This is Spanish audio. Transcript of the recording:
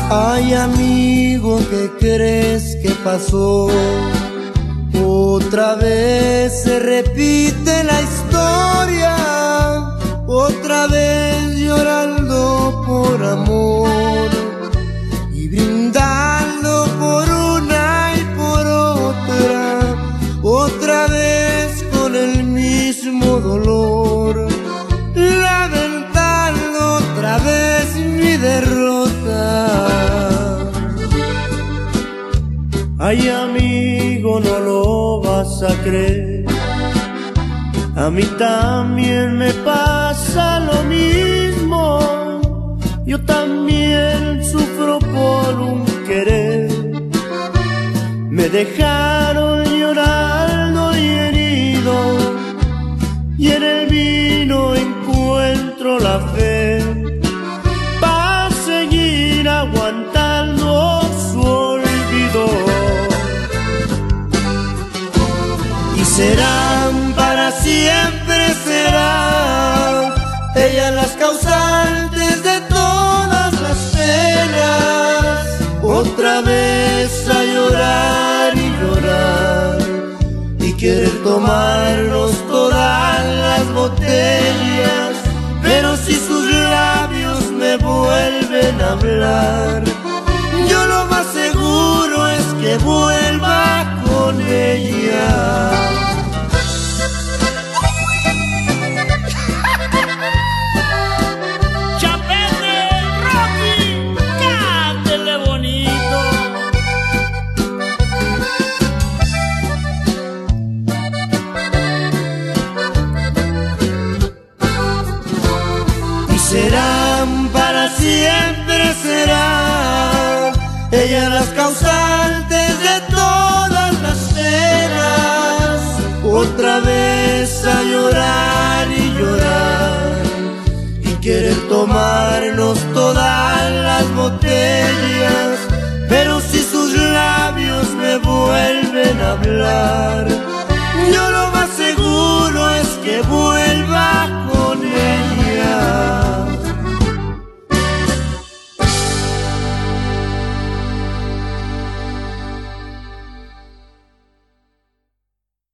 Ay, amigo, ¿qué crees que pasó? Otra vez se repite la historia, otra vez llorando por amor y brindando por una y por otra, otra vez con el mismo dolor, lamentando otra vez mi derrota. Ay, amigo, no lo vas a creer, a mí también me pasa lo mismo. Yo también sufro por un querer, me dejaron llorando y herido, y en el vino encuentro la fe para seguir aguantando su olvido. Y serán para siempre, serán ellas las causantes de todas las penas. Otra vez a llorar y llorar, y querer tomarnos todas las botellas. Pero si sus labios me vuelven a hablar, yo lo más seguro es que vuelva con ella. Serán para siempre, serán ellas las causantes de todas las penas. Otra vez a llorar y llorar, y querer tomarnos todas las botellas. Pero si sus labios me vuelven a hablar, yo lo